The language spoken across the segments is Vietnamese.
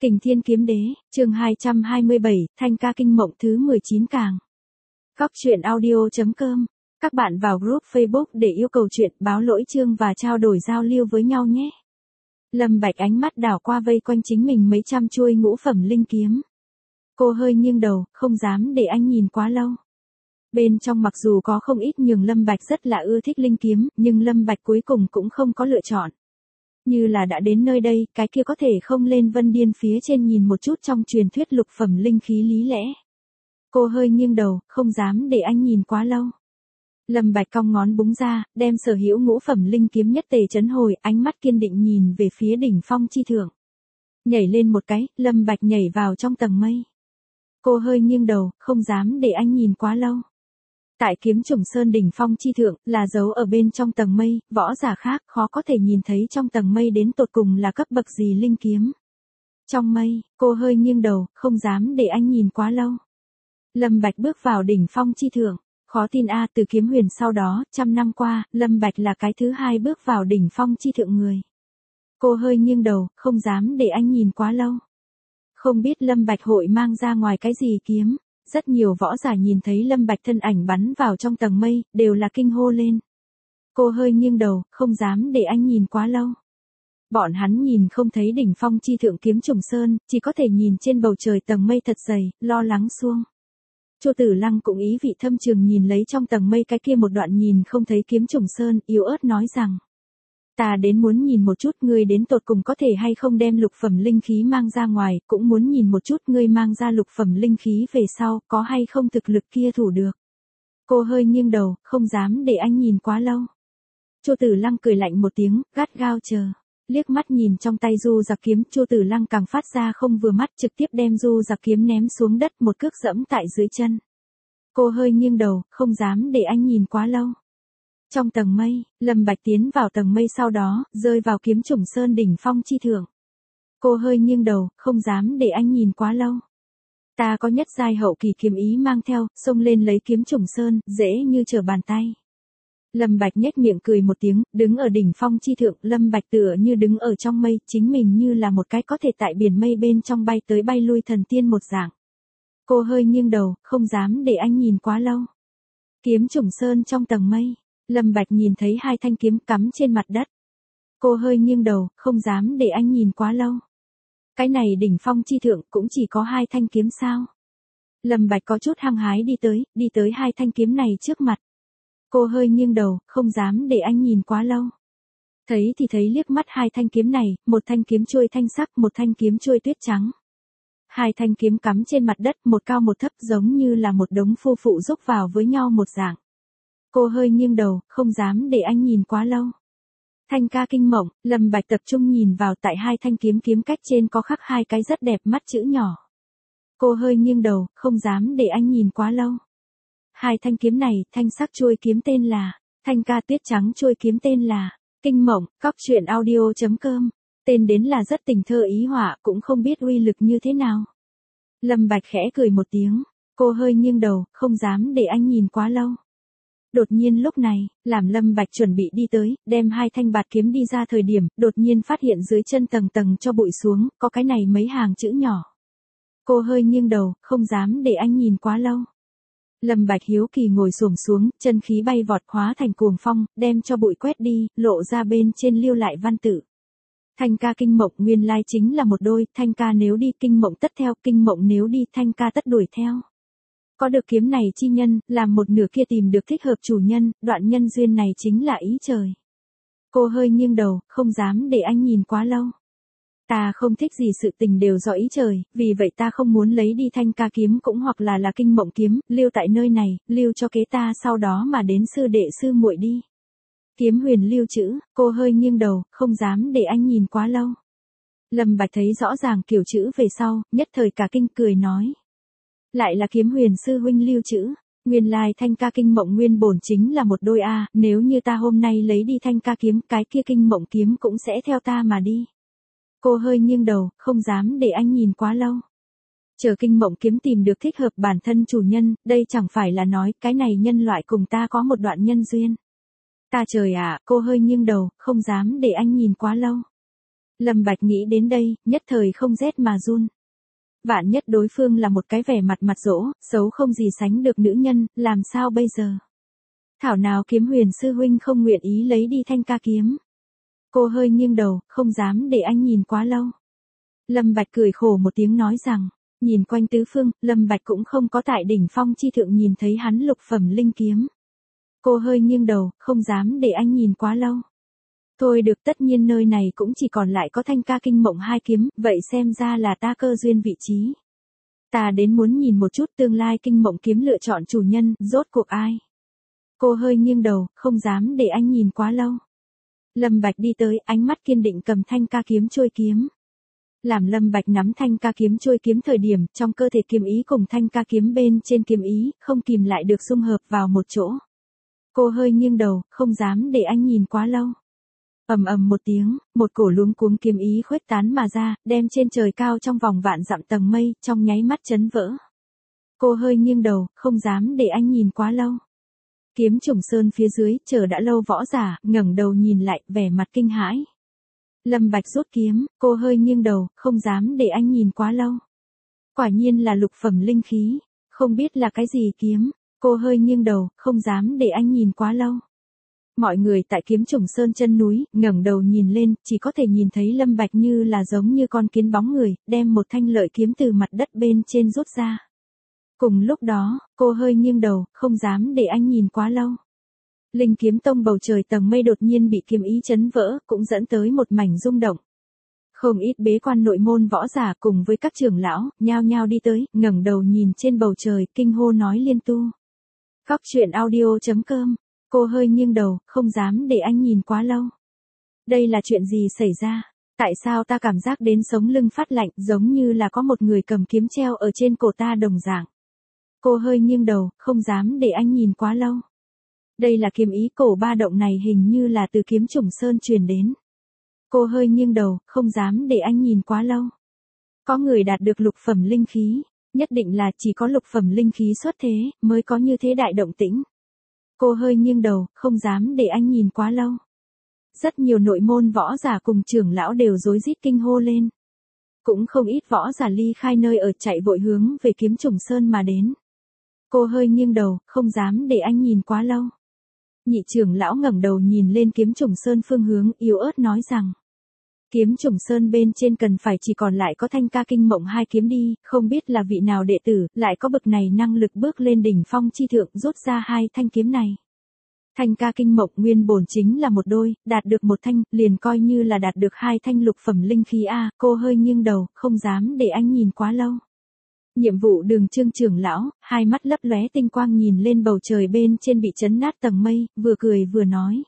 Kình Thiên Kiếm Đế, chương 227, Thanh ca kinh mộng thứ 19 càng. Góc truyện audio.com. Các bạn vào group Facebook để yêu cầu chuyện, báo lỗi chương và trao đổi giao lưu với nhau nhé. Lâm Bạch ánh mắt đảo qua vây quanh chính mình mấy trăm chuôi ngũ phẩm linh kiếm. Cô hơi nghiêng đầu, không dám để anh nhìn quá lâu. Bên trong mặc dù có không ít nhường Lâm Bạch rất là ưa thích linh kiếm, nhưng Lâm Bạch cuối cùng cũng không có lựa chọn. Như là đã đến nơi đây, cái kia có thể không lên Vân Điên phía trên nhìn một chút trong truyền thuyết lục phẩm linh khí lý lẽ. Cô hơi nghiêng đầu, không dám để anh nhìn quá lâu. Lâm Bạch cong ngón búng ra, đem sở hữu ngũ phẩm linh kiếm nhất tề trấn hồi, ánh mắt kiên định nhìn về phía đỉnh phong chi thượng. Nhảy lên một cái, Lâm Bạch nhảy vào trong tầng mây. Cô hơi nghiêng đầu, không dám để anh nhìn quá lâu. Tại kiếm trùng sơn đỉnh phong chi thượng, là giấu ở bên trong tầng mây, võ giả khác khó có thể nhìn thấy trong tầng mây đến tột cùng là cấp bậc gì linh kiếm. Trong mây, cô hơi nghiêng đầu, không dám để anh nhìn quá lâu. Lâm Bạch bước vào đỉnh phong chi thượng, khó tin a, từ kiếm huyền sau đó, 100 năm qua, Lâm Bạch là cái thứ hai bước vào đỉnh phong chi thượng người. Cô hơi nghiêng đầu, không dám để anh nhìn quá lâu. Không biết Lâm Bạch hội mang ra ngoài cái gì kiếm. Rất nhiều võ giả nhìn thấy Lâm Bạch thân ảnh bắn vào trong tầng mây, đều là kinh hô lên. Cô hơi nghiêng đầu, không dám để anh nhìn quá lâu. Bọn hắn nhìn không thấy đỉnh phong chi thượng kiếm trùng sơn, chỉ có thể nhìn trên bầu trời tầng mây thật dày, lo lắng xuông. Chu Tử Lăng cũng ý vị thâm trường nhìn lấy trong tầng mây cái kia một đoạn nhìn không thấy kiếm trùng sơn, yếu ớt nói rằng. Ta đến muốn nhìn một chút ngươi đến tột cùng có thể hay không đem lục phẩm linh khí mang ra ngoài, cũng muốn nhìn một chút ngươi mang ra lục phẩm linh khí về sau, có hay không thực lực kia thủ được. Cô hơi nghiêng đầu, không dám để anh nhìn quá lâu. Chu Tử Lăng cười lạnh một tiếng, gắt gao chờ. Liếc mắt nhìn trong tay du giặc kiếm, Chu Tử Lăng càng phát ra không vừa mắt, trực tiếp đem du giặc kiếm ném xuống đất, một cước dẫm tại dưới chân. Cô hơi nghiêng đầu, không dám để anh nhìn quá lâu. Trong tầng mây, Lâm Bạch tiến vào tầng mây sau đó, rơi vào kiếm trùng sơn đỉnh phong chi thượng. Cô hơi nghiêng đầu, không dám để anh nhìn quá lâu. Ta có nhất giai hậu kỳ kiếm ý mang theo, xông lên lấy kiếm trùng sơn, dễ như trở bàn tay. Lâm Bạch nhếch miệng cười một tiếng, đứng ở đỉnh phong chi thượng, Lâm Bạch tựa như đứng ở trong mây, chính mình như là một cái có thể tại biển mây bên trong bay tới bay lui thần tiên một dạng. Cô hơi nghiêng đầu, không dám để anh nhìn quá lâu. Kiếm trùng sơn trong tầng mây. Lâm Bạch nhìn thấy hai thanh kiếm cắm trên mặt đất. Cô hơi nghiêng đầu, không dám để anh nhìn quá lâu. Cái này đỉnh phong chi thượng cũng chỉ có hai thanh kiếm sao. Lâm Bạch có chút hăng hái đi tới hai thanh kiếm này trước mặt. Cô hơi nghiêng đầu, không dám để anh nhìn quá lâu. Thấy thì thấy liếc mắt hai thanh kiếm này, một thanh kiếm chuôi thanh sắc, một thanh kiếm chuôi tuyết trắng. Hai thanh kiếm cắm trên mặt đất, một cao một thấp giống như là một đống phu phụ rúc vào với nhau một dạng. Cô hơi nghiêng đầu, không dám để anh nhìn quá lâu. Thanh ca kinh mộng, Lâm Bạch tập trung nhìn vào tại hai thanh kiếm cách trên có khắc hai cái rất đẹp mắt chữ nhỏ. Cô hơi nghiêng đầu, không dám để anh nhìn quá lâu. Hai thanh kiếm này, thanh sắc chuôi kiếm tên là, thanh ca tuyết trắng chuôi kiếm tên là, kinh mộng, góc truyện audio.com. Tên đến là rất tình thơ ý họa, cũng không biết uy lực như thế nào. Lâm Bạch khẽ cười một tiếng, cô hơi nghiêng đầu, không dám để anh nhìn quá lâu. Đột nhiên lúc này, làm Lâm Bạch chuẩn bị đi tới, đem hai thanh bạt kiếm đi ra thời điểm, đột nhiên phát hiện dưới chân tầng tầng cho bụi xuống, có cái này mấy hàng chữ nhỏ. Cô hơi nghiêng đầu, không dám để anh nhìn quá lâu. Lâm Bạch hiếu kỳ ngồi xổm xuống, chân khí bay vọt hóa thành cuồng phong, đem cho bụi quét đi, lộ ra bên trên lưu lại văn tự. Thanh ca kinh mộng nguyên lai chính là một đôi, thanh ca nếu đi kinh mộng tất theo, kinh mộng nếu đi thanh ca tất đuổi theo. Có được kiếm này chi nhân, làm một nửa kia tìm được thích hợp chủ nhân, đoạn nhân duyên này chính là ý trời. Cô hơi nghiêng đầu, không dám để anh nhìn quá lâu. Ta không thích gì sự tình đều do ý trời, vì vậy ta không muốn lấy đi thanh ca kiếm cũng hoặc là kinh mộng kiếm, lưu tại nơi này, lưu cho kế ta sau đó mà đến sư đệ sư muội đi. Kiếm huyền lưu chữ, cô hơi nghiêng đầu, không dám để anh nhìn quá lâu. Lâm Bạch thấy rõ ràng kiểu chữ về sau, nhất thời cả kinh cười nói. Lại là kiếm huyền sư huynh lưu chữ, nguyên lai thanh ca kinh mộng nguyên bổn chính là một đôi a, nếu như ta hôm nay lấy đi thanh ca kiếm, cái kia kinh mộng kiếm cũng sẽ theo ta mà đi. Cô hơi nghiêng đầu, không dám để anh nhìn quá lâu. Chờ kinh mộng kiếm tìm được thích hợp bản thân chủ nhân, đây chẳng phải là nói cái này nhân loại cùng ta có một đoạn nhân duyên. Ta trời ạ, cô hơi nghiêng đầu, không dám để anh nhìn quá lâu. Lâm Bạch nghĩ đến đây, nhất thời không rét mà run. Vạn nhất đối phương là một cái vẻ mặt dỗ, xấu không gì sánh được nữ nhân, làm sao bây giờ? Thảo nào Kiếm Huyền sư huynh không nguyện ý lấy đi thanh ca kiếm. Cô hơi nghiêng đầu, không dám để anh nhìn quá lâu. Lâm Bạch cười khổ một tiếng nói rằng, nhìn quanh tứ phương, Lâm Bạch cũng không có tại đỉnh phong chi thượng nhìn thấy hắn lục phẩm linh kiếm. Cô hơi nghiêng đầu, không dám để anh nhìn quá lâu. Thôi được, tất nhiên nơi này cũng chỉ còn lại có thanh ca kinh mộng hai kiếm, vậy xem ra là ta cơ duyên vị trí. Ta đến muốn nhìn một chút tương lai kinh mộng kiếm lựa chọn chủ nhân, rốt cuộc ai. Cô hơi nghiêng đầu, không dám để anh nhìn quá lâu. Lâm Bạch đi tới, ánh mắt kiên định cầm thanh ca kiếm trôi kiếm. Làm Lâm Bạch nắm thanh ca kiếm trôi kiếm thời điểm, trong cơ thể kiếm ý cùng thanh ca kiếm bên trên kiếm ý, không kìm lại được xung hợp vào một chỗ. Cô hơi nghiêng đầu, không dám để anh nhìn quá lâu. Ầm ầm một tiếng, một cổ luống cuống kiếm ý khuếch tán mà ra, đem trên trời cao trong vòng vạn dặm tầng mây, trong nháy mắt chấn vỡ. Cô hơi nghiêng đầu, không dám để anh nhìn quá lâu. Kiếm Trùng Sơn phía dưới, chờ đã lâu võ giả, ngẩng đầu nhìn lại, vẻ mặt kinh hãi. Lâm Bạch rút kiếm, cô hơi nghiêng đầu, không dám để anh nhìn quá lâu. Quả nhiên là lục phẩm linh khí, không biết là cái gì kiếm, cô hơi nghiêng đầu, không dám để anh nhìn quá lâu. Mọi người tại Kiếm Trùng Sơn chân núi, ngẩng đầu nhìn lên, chỉ có thể nhìn thấy Lâm Bạch như là giống như con kiến bóng người, đem một thanh lợi kiếm từ mặt đất bên trên rút ra. Cùng lúc đó, cô hơi nghiêng đầu, không dám để anh nhìn quá lâu. Linh Kiếm Tông bầu trời tầng mây đột nhiên bị kiếm ý chấn vỡ, cũng dẫn tới một mảnh rung động. Không ít bế quan nội môn võ giả cùng với các trưởng lão, nhao nhao đi tới, ngẩng đầu nhìn trên bầu trời, kinh hô nói liên tu. Cóc truyện audio.com. Cô hơi nghiêng đầu, không dám để anh nhìn quá lâu. Đây là chuyện gì xảy ra? Tại sao ta cảm giác đến sống lưng phát lạnh, giống như là có một người cầm kiếm treo ở trên cổ ta đồng dạng. Cô hơi nghiêng đầu, không dám để anh nhìn quá lâu. Đây là kiếm ý cổ ba động này hình như là từ Kiếm Trùng Sơn truyền đến. Cô hơi nghiêng đầu, không dám để anh nhìn quá lâu. Có người đạt được lục phẩm linh khí, nhất định là chỉ có lục phẩm linh khí xuất thế, mới có như thế đại động tĩnh. Cô hơi nghiêng đầu, không dám để anh nhìn quá lâu. Rất nhiều nội môn võ giả cùng trưởng lão đều rối rít kinh hô lên. Cũng không ít võ giả ly khai nơi ở chạy vội hướng về Kiếm Trùng Sơn mà đến. Cô hơi nghiêng đầu, không dám để anh nhìn quá lâu. Nhị trưởng lão ngẩng đầu nhìn lên Kiếm Trùng Sơn phương hướng, yếu ớt nói rằng. Kiếm Trùng Sơn bên trên cần phải chỉ còn lại có thanh ca kinh mộng hai kiếm đi, không biết là vị nào đệ tử, lại có bậc này năng lực bước lên đỉnh phong chi thượng rút ra hai thanh kiếm này. Thanh ca kinh mộng nguyên bổn chính là một đôi, đạt được một thanh, liền coi như là đạt được hai thanh lục phẩm linh khí a. Cô hơi nghiêng đầu, không dám để anh nhìn quá lâu. Nhiệm vụ Đường Trương trưởng lão, hai mắt lấp lóe tinh quang nhìn lên bầu trời bên trên bị chấn nát tầng mây, vừa cười vừa nói.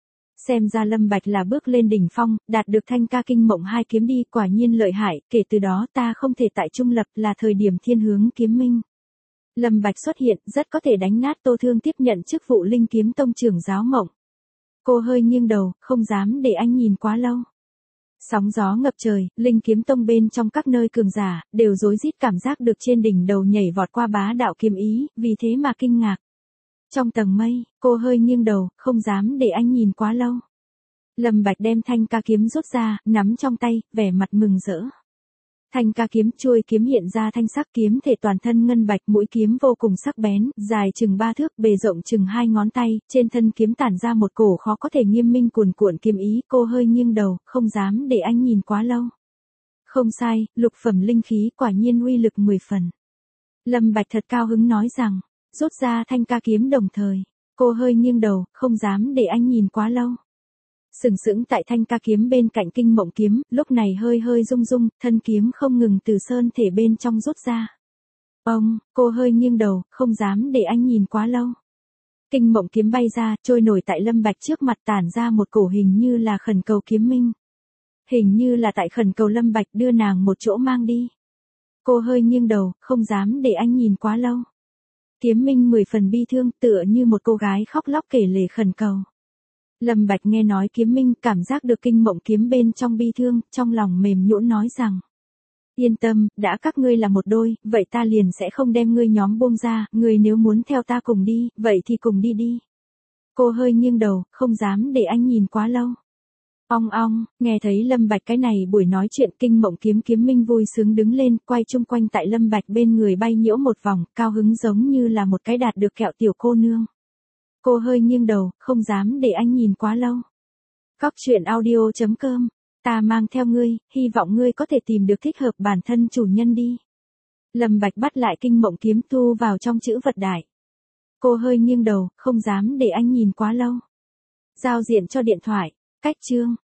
Xem ra Lâm Bạch là bước lên đỉnh phong, đạt được thanh ca kinh mộng hai kiếm đi, quả nhiên lợi hại, kể từ đó ta không thể tại trung lập, là thời điểm thiên hướng kiếm minh. Lâm Bạch xuất hiện, rất có thể đánh nát Tô Thương tiếp nhận chức vụ Linh Kiếm Tông trưởng giáo mộng. Cô hơi nghiêng đầu, không dám để anh nhìn quá lâu. Sóng gió ngập trời, Linh Kiếm Tông bên trong các nơi cường giả, đều rối rít cảm giác được trên đỉnh đầu nhảy vọt qua bá đạo kiếm ý, vì thế mà kinh ngạc. Trong tầng mây, cô hơi nghiêng đầu, không dám để anh nhìn quá lâu. Lâm Bạch đem thanh ca kiếm rút ra, nắm trong tay, vẻ mặt mừng rỡ. Thanh ca kiếm chuôi kiếm hiện ra thanh sắc kiếm thể toàn thân ngân bạch, mũi kiếm vô cùng sắc bén, dài chừng 3 thước, bề rộng chừng 2 ngón tay, trên thân kiếm tản ra một cổ khó có thể nghiêm minh cuồn cuộn kiếm ý. Cô hơi nghiêng đầu, không dám để anh nhìn quá lâu. Không sai, lục phẩm linh khí quả nhiên uy lực 10 phần. Lâm Bạch thật cao hứng nói rằng, rút ra thanh ca kiếm đồng thời. Cô hơi nghiêng đầu, không dám để anh nhìn quá lâu. Sừng sững tại thanh ca kiếm bên cạnh kinh mộng kiếm, lúc này hơi hơi rung rung, thân kiếm không ngừng từ sơn thể bên trong rút ra. Cô hơi nghiêng đầu, không dám để anh nhìn quá lâu. Kinh mộng kiếm bay ra, trôi nổi tại Lâm Bạch trước mặt, tản ra một cổ hình như là khẩn cầu kiếm minh. Hình như là tại khẩn cầu Lâm Bạch đưa nàng một chỗ mang đi. Cô hơi nghiêng đầu, không dám để anh nhìn quá lâu. Kiếm minh 10 phần bi thương, tựa như một cô gái khóc lóc kể lể khẩn cầu. Lâm Bạch nghe nói kiếm minh, cảm giác được kinh mộng kiếm bên trong bi thương, trong lòng mềm nhũn nói rằng. Yên tâm, đã các ngươi là một đôi, vậy ta liền sẽ không đem ngươi nhóm buông ra, ngươi nếu muốn theo ta cùng đi, vậy thì cùng đi đi. Cô hơi nghiêng đầu, không dám để anh nhìn quá lâu. Ong ong, nghe thấy Lâm Bạch cái này buổi nói chuyện Kinh Mộng Kiếm Kiếm Minh vui sướng đứng lên, quay chung quanh tại Lâm Bạch bên người bay nhiễu một vòng, cao hứng giống như là một cái đạt được kẹo tiểu cô nương. Cô hơi nghiêng đầu, không dám để anh nhìn quá lâu. Cóc truyện audio.com, ta mang theo ngươi, hy vọng ngươi có thể tìm được thích hợp bản thân chủ nhân đi. Lâm Bạch bắt lại Kinh Mộng Kiếm thu vào trong chữ vật đại. Cô hơi nghiêng đầu, không dám để anh nhìn quá lâu. Giao diện cho điện thoại, cách chương.